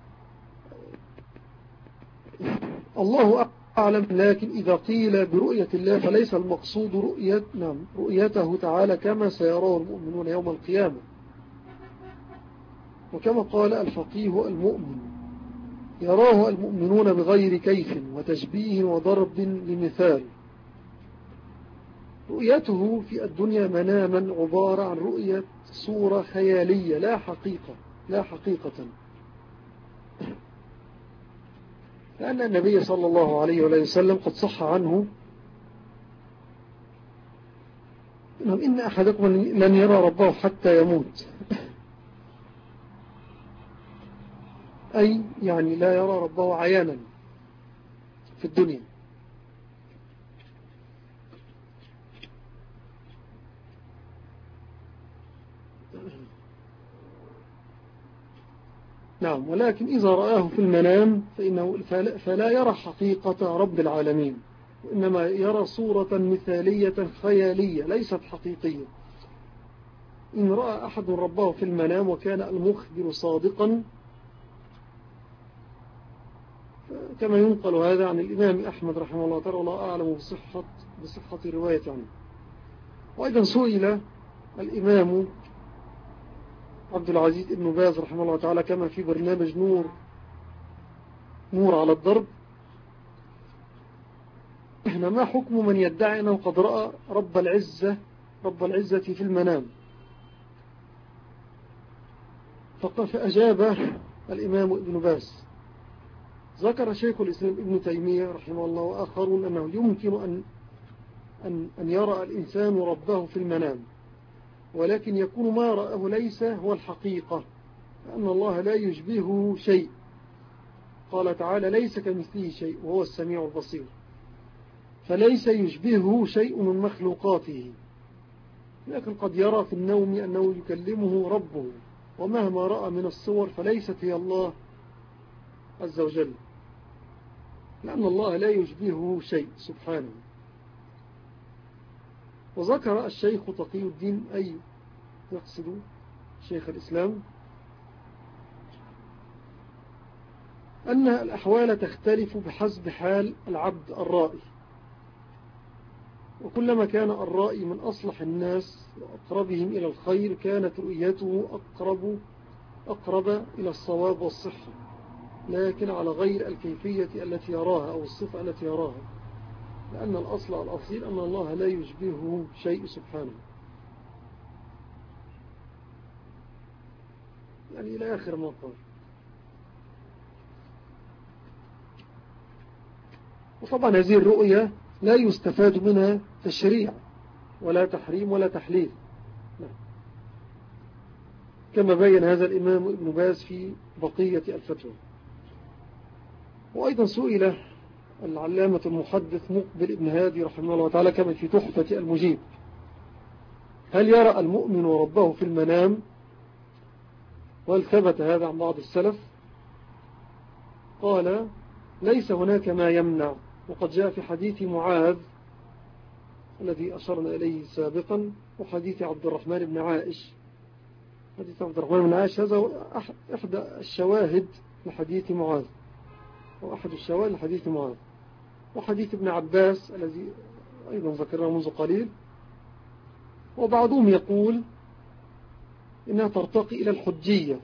الله أعلم، لكن إذا قيل برؤية الله فليس المقصود رؤية نعم رؤيته تعالى كما سيراه المؤمنون يوم القيامة، وكما قال الفقيه المؤمن: يراه المؤمنون بغير كيف وتشبيه وضرب لمثال. رؤيته في الدنيا مناما عبارة عن رؤية صورة خيالية لا حقيقة لا حقيقة لأن النبي صلى الله عليه وسلم قد صح عنه إن أحدكم لن يرى ربه حتى يموت، أي يعني لا يرى ربه عيانا في الدنيا. نعم، ولكن إذا رآه في المنام فإنه فلا يرى حقيقة رب العالمين، وإنما يرى صورة مثالية خيالية ليست حقيقية. إن رأى أحد ربه في المنام وكان المخبر صادقا، كما ينقل هذا عن الإمام أحمد رحمه الله تعالى، والله أعلم بصحة, بصحة رواية عنه. وأيضا سئل الإمام عبد العزيز بن باز رحمه الله تعالى كما في برنامج نور نور على الضرب: إحنا ما حكم من يدعي أنه قد رأى رب العزة رب العزة في المنام؟ فأجاب الإمام ابن باز: ذكر شيخ الإسلام ابن تيمية رحمه الله وآخرون أنه يمكن أن, أن, أن يرى الإنسان ربه في المنام، ولكن يكون ما رأه ليس هو الحقيقة، لأن الله لا يشبهه شيء. قال تعالى: ليس كمثله شيء وهو السميع البصير، فليس يشبهه شيء من مخلوقاته، لكن قد يرى في النوم أنه يكلمه ربه، ومهما رأى من الصور فليست هي الله عز وجل، لأن الله لا يشبهه شيء سبحانه. وذكر الشيخ تقي الدين، أي يقصد شيخ الإسلام، أن الأحوال تختلف بحسب حال العبد الرائي، وكلما كان الرائي من أصلح الناس وأقربهم إلى الخير كانت رؤيته أقرب, أقرب إلى الصواب والصحة، لكن على غير الكيفية التي يراها أو الصفة التي يراها، لأن الأصل الأصيل أن الله لا يشبهه شيء سبحانه. يعني إلى آخر ما قال. وطبعا هذه الرؤية لا يستفاد منها تشريع ولا تحريم ولا تحليل، كما بين هذا الإمام ابن باز في بقية الفتوى. وأيضا سئل العلامة المحدث مقبل ابن هادي رحمه الله تعالى كما في تحفة المجيب: هل يرى المؤمن ربه في المنام؟ وهل ثبت هذا عن بعض السلف؟ قال: ليس هناك ما يمنع، وقد جاء في حديث معاذ الذي أشرنا إليه سابقا، وحديث عبد الرحمن بن عائش. حديث عبد الرحمن بن عائش هذا إحدى الشواهد لحديث معاذ، وأحد الشواهد لحديث معاذ. وحديث ابن عباس الذي أيضا ذكرناه منذ قليل. وبعضهم يقول إنها ترتقي إلى الحجية.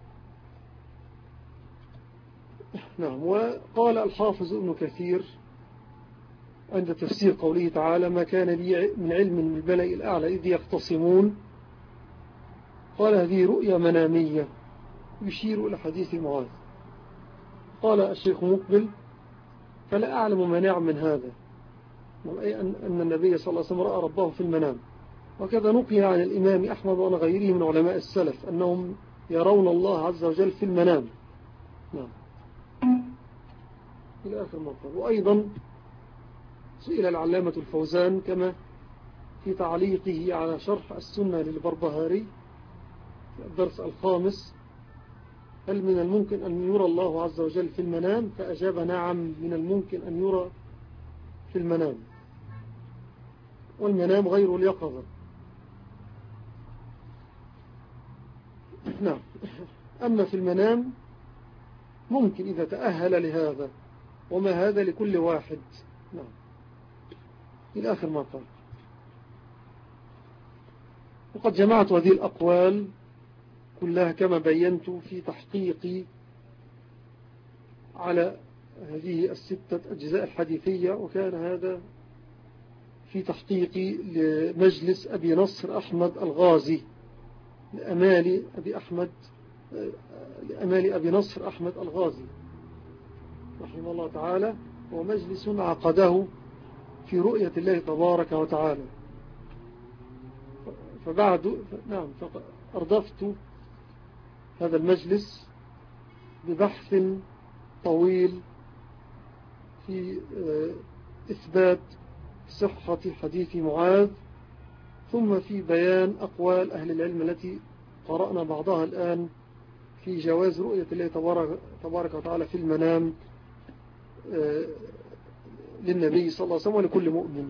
نعم. وقال الحافظ ابن كثير عند تفسير قوله تعالى: ما كان لي من علم من الملأ الأعلى إذ يختصمون، قال: هذه رؤيا منامية، يشير إلى حديث معاذ. قال الشيخ مقبل: فلا أعلم مانع من هذا، أي أن النبي صلى الله عليه وسلم رأى ربه في المنام. وكذا نقل عن الإمام أحمد وعن غيره من علماء السلف أنهم يرون الله عز وجل في المنام. نعم. إلى آخر مطلب. وأيضا سئل العلامة الفوزان كما في تعليقه على شرح السنة للبربهاري في الدرس الخامس: هل من الممكن أن يرى الله عز وجل في المنام؟ فأجاب: نعم، من الممكن أن يرى في المنام، والمنام غير اليقظة. نعم. أما في المنام ممكن إذا تأهل لهذا، وما هذا لكل واحد. نعم. إلى آخر ما قال. وقد جمعت هذه الأقوال كلها كما بينت في تحقيقي على هذه الستة أجزاء الحديثية، وكان هذا في تحقيقي لمجلس أبي نصر أحمد الغازي لأمال أبي أحمد لأمال أبي نصر أحمد الغازي رحمه الله تعالى، ومجلس عقده في رؤية الله تبارك وتعالى. فبعد نعم أردفت هذا المجلس ببحث طويل في إثبات صحة حديث معاذ، ثم في بيان أقوال أهل العلم التي قرأنا بعضها الآن في جواز رؤية الله تبارك, تبارك وتعالى في المنام للنبي صلى الله عليه وسلم ولكل مؤمن.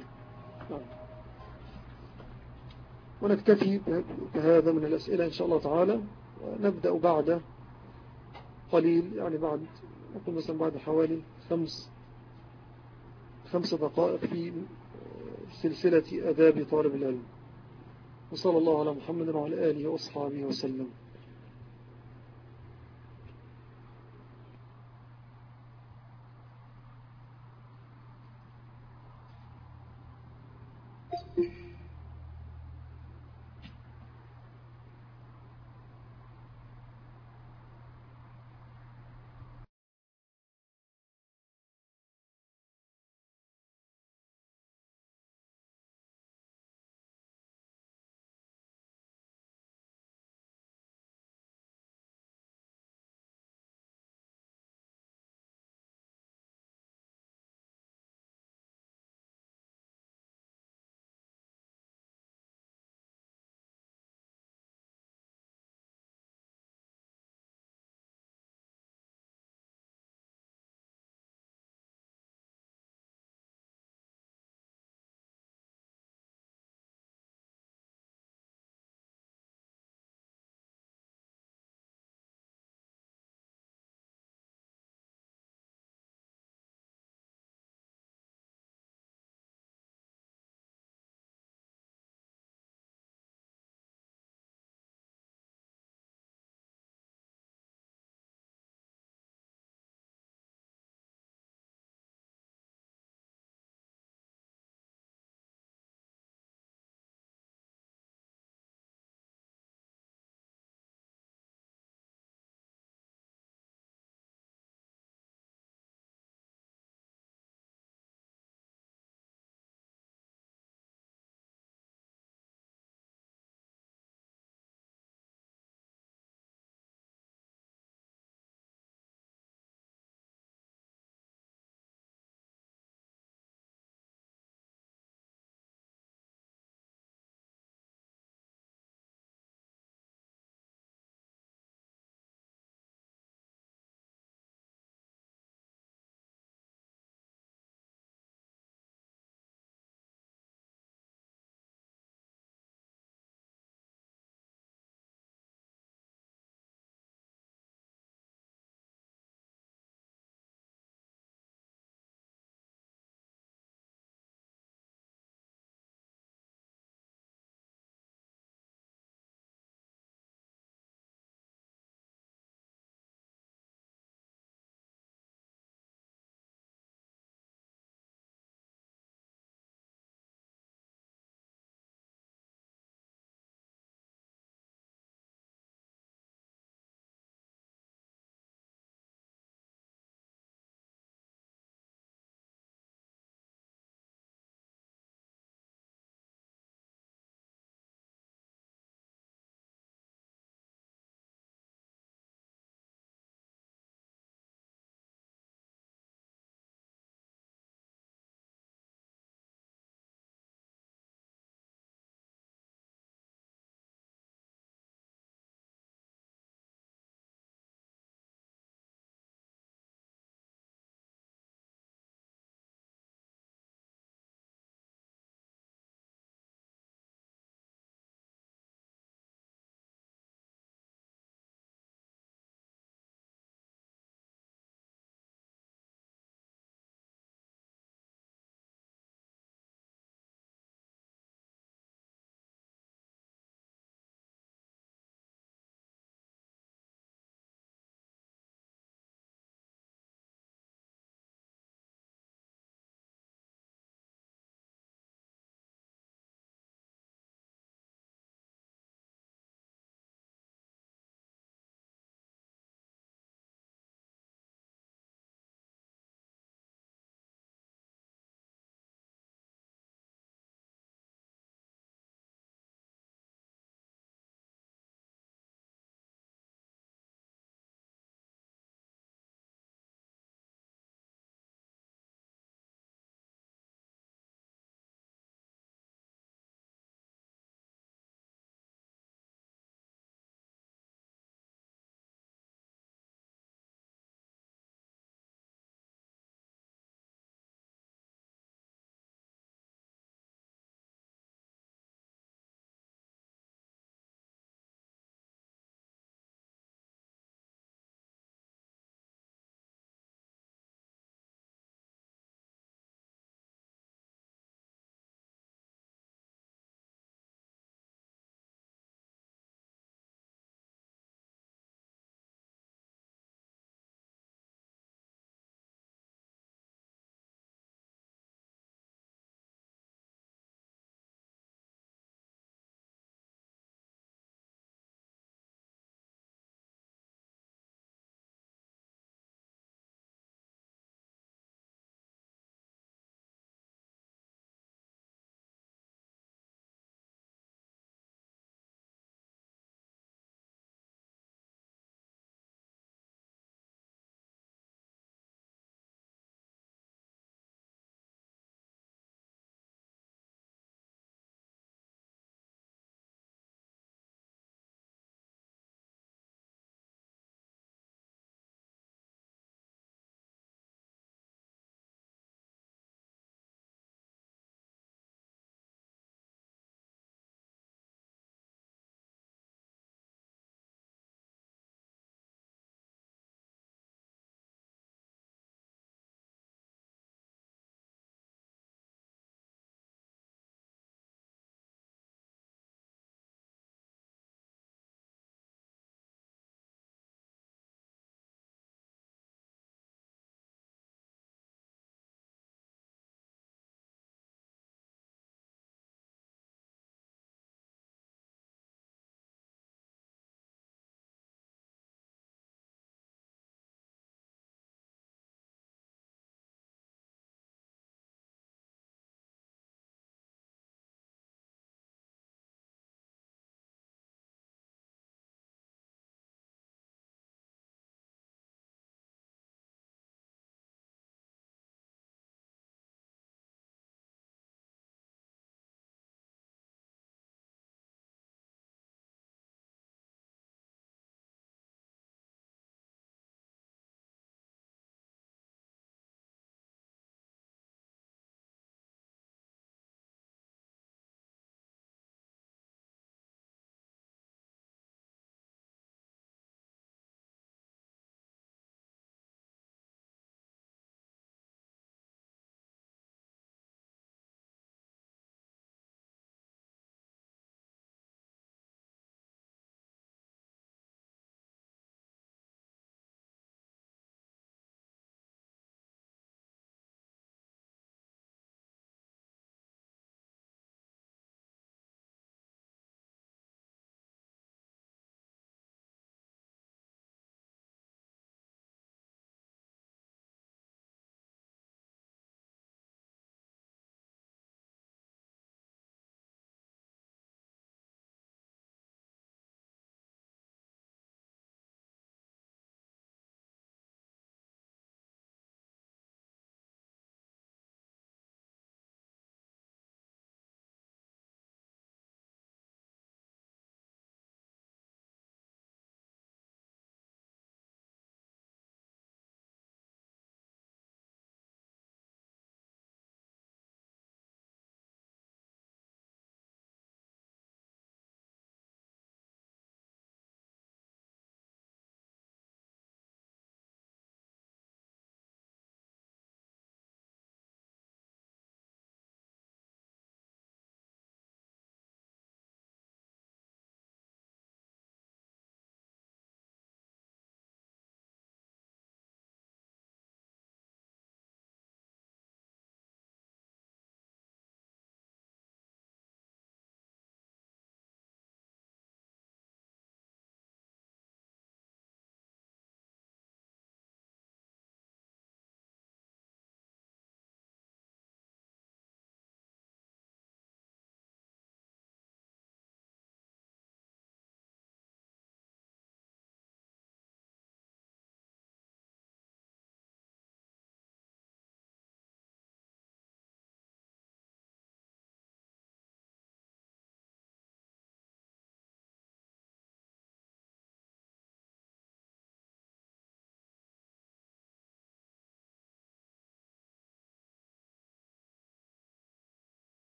ونكتفي بهذا من الأسئلة إن شاء الله تعالى، ونبدأ بعد قليل، يعني بعد نقول مثلا بعد حوالي خمس خمس دقائق في سلسلة آداب طالب العلم. وصلى الله على محمد وعلى آله وأصحابه وسلم.